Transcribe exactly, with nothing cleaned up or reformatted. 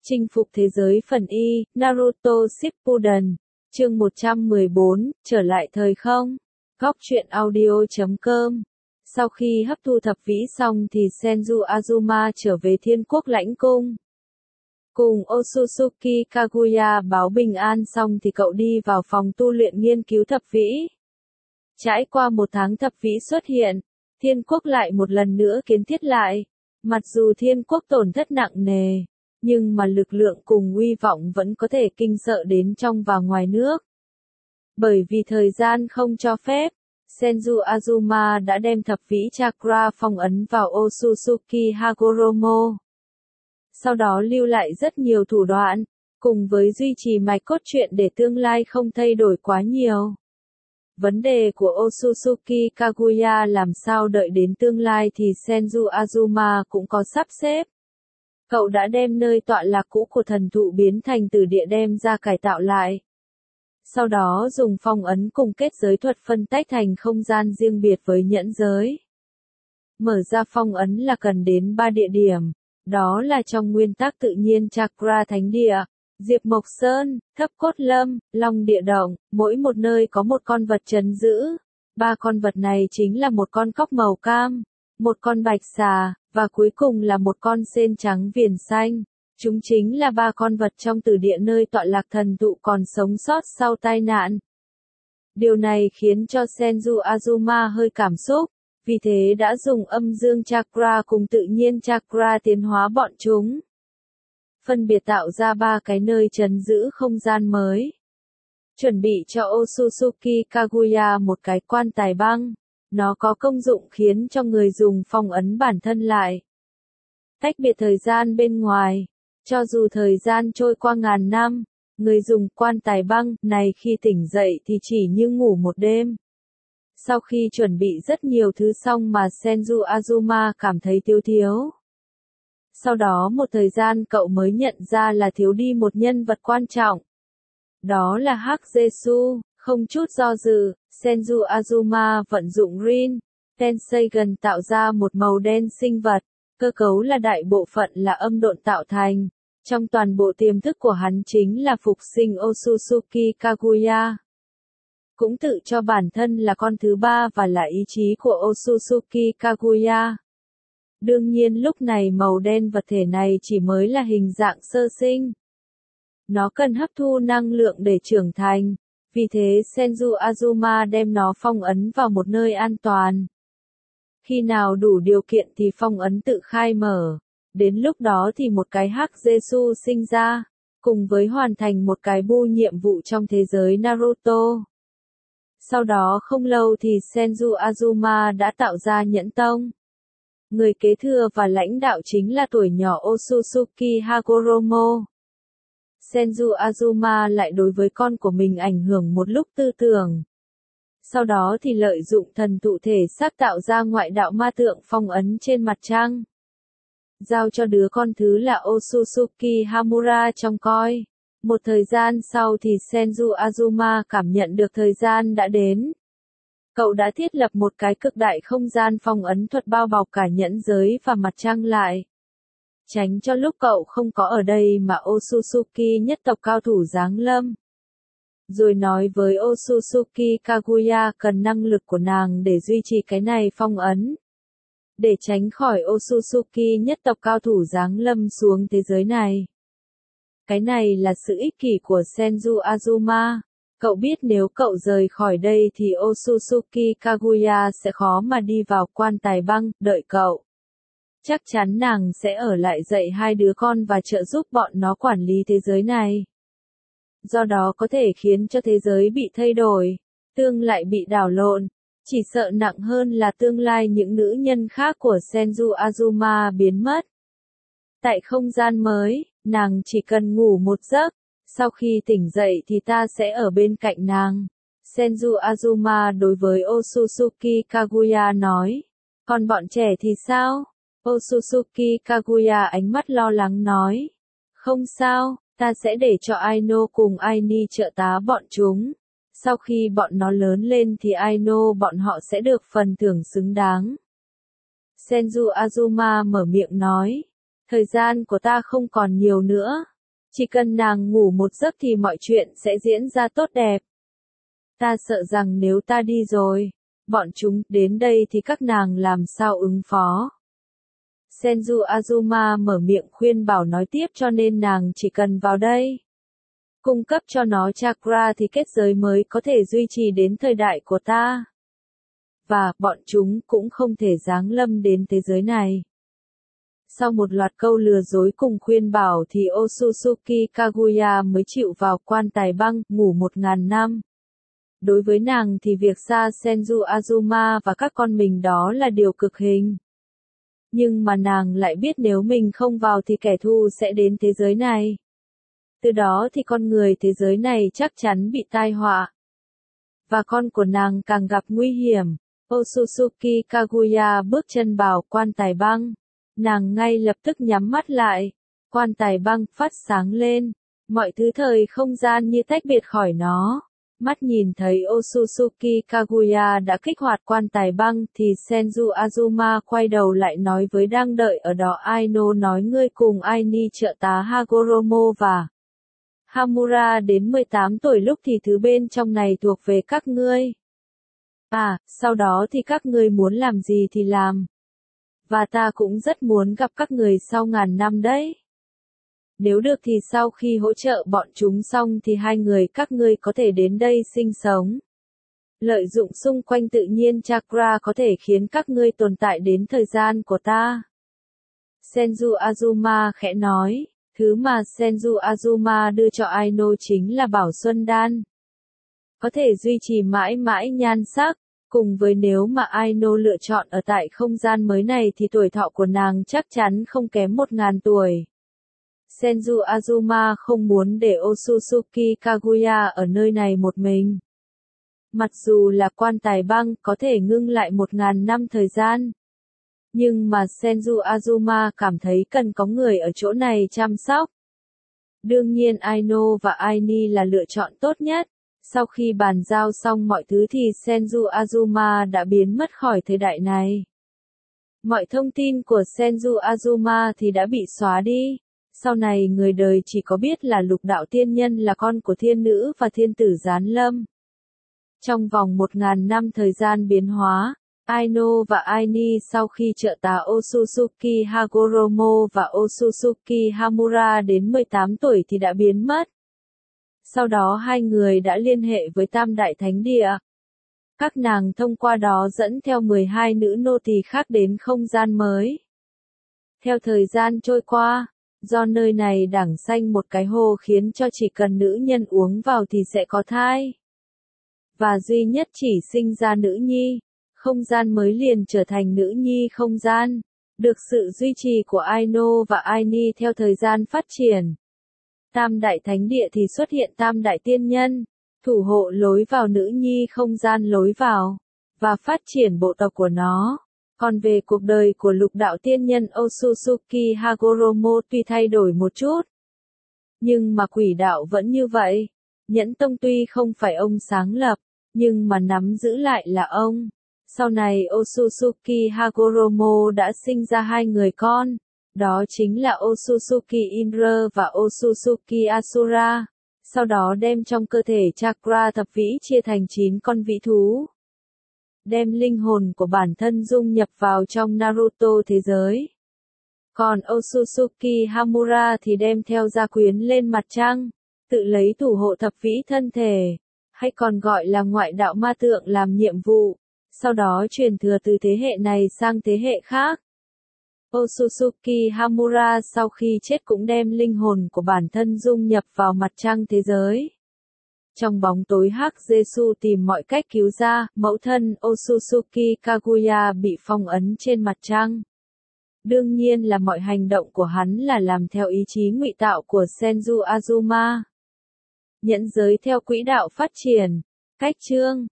Chinh phục thế giới phần Y, Naruto Shippuden, chương một trăm mười bốn, trở lại thời không. Góc truyện audio chấm com. Sau khi hấp thu thập vĩ xong thì Senju Azuma trở về Thiên Quốc lãnh cung. Cùng Otsutsuki Kaguya báo bình an xong thì cậu đi vào phòng tu luyện nghiên cứu thập vĩ. Trải qua một tháng thập vĩ xuất hiện, Thiên Quốc lại một lần nữa kiến thiết lại. Mặc dù Thiên Quốc tổn thất nặng nề, nhưng mà lực lượng cùng uy vọng vẫn có thể kinh sợ đến trong và ngoài nước. Bởi vì thời gian không cho phép, Senju Azuma đã đem thập vĩ chakra phong ấn vào Otsutsuki Hagoromo. Sau đó lưu lại rất nhiều thủ đoạn, cùng với duy trì mạch cốt truyện để tương lai không thay đổi quá nhiều. Vấn đề của Otsutsuki Kaguya làm sao đợi đến tương lai thì Senju Azuma cũng có sắp xếp. Cậu đã đem nơi tọa lạc cũ của thần thụ biến thành tử địa đem ra cải tạo lại. Sau đó dùng phong ấn cùng kết giới thuật phân tách thành không gian riêng biệt với nhẫn giới. Mở ra phong ấn là cần đến ba địa điểm, đó là trong nguyên tắc tự nhiên Chakra Thánh Địa, Diệp Mộc Sơn, Thấp Cốt Lâm, Long Địa Động, mỗi một nơi có một con vật trấn giữ. Ba con vật này chính là một con cóc màu cam, một con bạch xà, và cuối cùng là một con sên trắng viền xanh. Chúng chính là ba con vật trong tử địa nơi tọa lạc thần thụ còn sống sót sau tai nạn. Điều này khiến cho Senju Azuma hơi cảm xúc, vì thế đã dùng âm dương chakra cùng tự nhiên chakra tiến hóa bọn chúng. Phân biệt tạo ra ba cái nơi trấn giữ không gian mới. Chuẩn bị cho Otsutsuki Kaguya một cái quan tài băng. Nó có công dụng khiến cho người dùng phong ấn bản thân lại. Tách biệt thời gian bên ngoài. Cho dù thời gian trôi qua ngàn năm, người dùng quan tài băng này khi tỉnh dậy thì chỉ như ngủ một đêm. Sau khi chuẩn bị rất nhiều thứ xong mà Senju Azuma cảm thấy thiếu thiếu. Sau đó một thời gian cậu mới nhận ra là thiếu đi một nhân vật quan trọng. Đó là Hắc Jesu. Không chút do dự, Senju Azuma vận dụng Rin Tenseigan tạo ra một màu đen sinh vật, cơ cấu là đại bộ phận là âm độn tạo thành. Trong toàn bộ tiềm thức của hắn chính là phục sinh Otsutsuki Kaguya. Cũng tự cho bản thân là con thứ ba và là ý chí của Otsutsuki Kaguya. Đương nhiên lúc này màu đen vật thể này chỉ mới là hình dạng sơ sinh. Nó cần hấp thu năng lượng để trưởng thành. Vì thế Senju Azuma đem nó phong ấn vào một nơi an toàn. Khi nào đủ điều kiện thì phong ấn tự khai mở. Đến lúc đó thì một cái Hắc Jesu sinh ra, cùng với hoàn thành một cái bu nhiệm vụ trong thế giới Naruto. Sau đó không lâu thì Senju Azuma đã tạo ra Nhẫn Tông. Người kế thừa và lãnh đạo chính là tuổi nhỏ Otsutsuki Hagoromo. Senju Azuma lại đối với con của mình ảnh hưởng một lúc tư tưởng. Sau đó thì lợi dụng thần thụ thể xác tạo ra ngoại đạo ma tượng phong ấn trên mặt trăng. Giao cho đứa con thứ là Otsutsuki Hamura trông coi. Một thời gian sau thì Senju Azuma cảm nhận được thời gian đã đến. Cậu đã thiết lập một cái cực đại không gian phong ấn thuật bao bọc cả nhẫn giới và mặt trăng lại. Tránh cho lúc cậu không có ở đây mà Otsutsuki nhất tộc cao thủ giáng lâm. Rồi nói với Otsutsuki Kaguya cần năng lực của nàng để duy trì cái này phong ấn. Để tránh khỏi Otsutsuki nhất tộc cao thủ giáng lâm xuống thế giới này. Cái này là sự ích kỷ của Senju Azuma. Cậu biết nếu cậu rời khỏi đây thì Otsutsuki Kaguya sẽ khó mà đi vào quan tài băng, đợi cậu. Chắc chắn nàng sẽ ở lại dạy hai đứa con và trợ giúp bọn nó quản lý thế giới này. Do đó có thể khiến cho thế giới bị thay đổi, tương lại bị đảo lộn. Chỉ sợ nặng hơn là tương lai những nữ nhân khác của Senju Azuma biến mất. Tại không gian mới, nàng chỉ cần ngủ một giấc, sau khi tỉnh dậy thì ta sẽ ở bên cạnh nàng. Senju Azuma đối với Otsutsuki Kaguya nói. Còn bọn trẻ thì sao? Otsutsuki Kaguya ánh mắt lo lắng nói. Không sao, ta sẽ để cho Aino cùng Aini trợ tá bọn chúng. Sau khi bọn nó lớn lên thì Aino bọn họ sẽ được phần thưởng xứng đáng. Senju Azuma mở miệng nói. Thời gian của ta không còn nhiều nữa. Chỉ cần nàng ngủ một giấc thì mọi chuyện sẽ diễn ra tốt đẹp. Ta sợ rằng nếu ta đi rồi, bọn chúng đến đây thì các nàng làm sao ứng phó. Senju Azuma mở miệng khuyên bảo nói tiếp, cho nên nàng chỉ cần vào đây, cung cấp cho nó chakra thì kết giới mới có thể duy trì đến thời đại của ta. Và, bọn chúng cũng không thể giáng lâm đến thế giới này. Sau một loạt câu lừa dối cùng khuyên bảo thì Otsutsuki Kaguya mới chịu vào quan tài băng, ngủ một ngàn năm. Đối với nàng thì việc xa Senju Azuma và các con mình đó là điều cực hình. Nhưng mà nàng lại biết nếu mình không vào thì kẻ thù sẽ đến thế giới này. Từ đó thì con người thế giới này chắc chắn bị tai họa. Và con của nàng càng gặp nguy hiểm. Otsutsuki Kaguya bước chân vào quan tài băng. Nàng ngay lập tức nhắm mắt lại. Quan tài băng phát sáng lên. Mọi thứ thời không gian như tách biệt khỏi nó. Mắt nhìn thấy Otsutsuki Kaguya đã kích hoạt quan tài băng thì Senju Azuma quay đầu lại nói với đang đợi ở đó Aino, nói ngươi cùng Aini trợ tá Hagoromo và Hamura đến mười tám tuổi lúc thì thứ bên trong này thuộc về các ngươi. À, sau đó thì các ngươi muốn làm gì thì làm. Và ta cũng rất muốn gặp các người sau ngàn năm đấy. Nếu được thì sau khi hỗ trợ bọn chúng xong thì hai người các ngươi có thể đến đây sinh sống. Lợi dụng xung quanh tự nhiên chakra có thể khiến các ngươi tồn tại đến thời gian của ta. Senju Azuma khẽ nói, thứ mà Senju Azuma đưa cho Aino chính là Bảo Xuân Đan. Có thể duy trì mãi mãi nhan sắc, cùng với nếu mà Aino lựa chọn ở tại không gian mới này thì tuổi thọ của nàng chắc chắn không kém một ngàn tuổi. Senju Azuma không muốn để Otsutsuki Kaguya ở nơi này một mình. Mặc dù là quan tài băng có thể ngưng lại một ngàn năm thời gian. Nhưng mà Senju Azuma cảm thấy cần có người ở chỗ này chăm sóc. Đương nhiên Aino và Aini là lựa chọn tốt nhất. Sau khi bàn giao xong mọi thứ thì Senju Azuma đã biến mất khỏi thời đại này. Mọi thông tin của Senju Azuma thì đã bị xóa đi. Sau này người đời chỉ có biết là Lục Đạo Tiên Nhân là con của thiên nữ và thiên tử Gián Lâm. Trong vòng một ngàn năm thời gian biến hóa, Aino và Aini sau khi trợ tá Otsutsuki Hagoromo và Otsutsuki Hamura đến mười tám tuổi thì đã biến mất. Sau đó hai người đã liên hệ với Tam Đại Thánh Địa. Các nàng thông qua đó dẫn theo mười hai nữ nô tỳ khác đến không gian mới. Theo thời gian trôi qua, do nơi này đảng xanh một cái hồ khiến cho chỉ cần nữ nhân uống vào thì sẽ có thai. Và duy nhất chỉ sinh ra nữ nhi, không gian mới liền trở thành nữ nhi không gian, được sự duy trì của Aino và Aini theo thời gian phát triển. Tam Đại Thánh Địa thì xuất hiện Tam Đại Tiên Nhân, thủ hộ lối vào nữ nhi không gian lối vào, và phát triển bộ tộc của nó. Còn về cuộc đời của Lục Đạo Tiên Nhân Otsutsuki Hagoromo tuy thay đổi một chút, nhưng mà quỷ đạo vẫn như vậy. Nhẫn Tông tuy không phải ông sáng lập, nhưng mà nắm giữ lại là ông. Sau này Otsutsuki Hagoromo đã sinh ra hai người con, đó chính là Otsutsuki Indra và Otsutsuki Asura. Sau đó đem trong cơ thể chakra thập vĩ chia thành chín con vĩ thú. Đem linh hồn của bản thân dung nhập vào trong Naruto thế giới. Còn Otsutsuki Hamura thì đem theo gia quyến lên mặt trăng, tự lấy thủ hộ thập vĩ thân thể, hay còn gọi là ngoại đạo ma tượng làm nhiệm vụ, sau đó truyền thừa từ thế hệ này sang thế hệ khác. Otsutsuki Hamura sau khi chết cũng đem linh hồn của bản thân dung nhập vào mặt trăng thế giới. Trong bóng tối hắc Jesu tìm mọi cách cứu ra, mẫu thân Otsutsuki Kaguya bị phong ấn trên mặt trăng. Đương nhiên là mọi hành động của hắn là làm theo ý chí ngụy tạo của Senju Azuma. Nhẫn giới theo quỹ đạo phát triển. Cách chương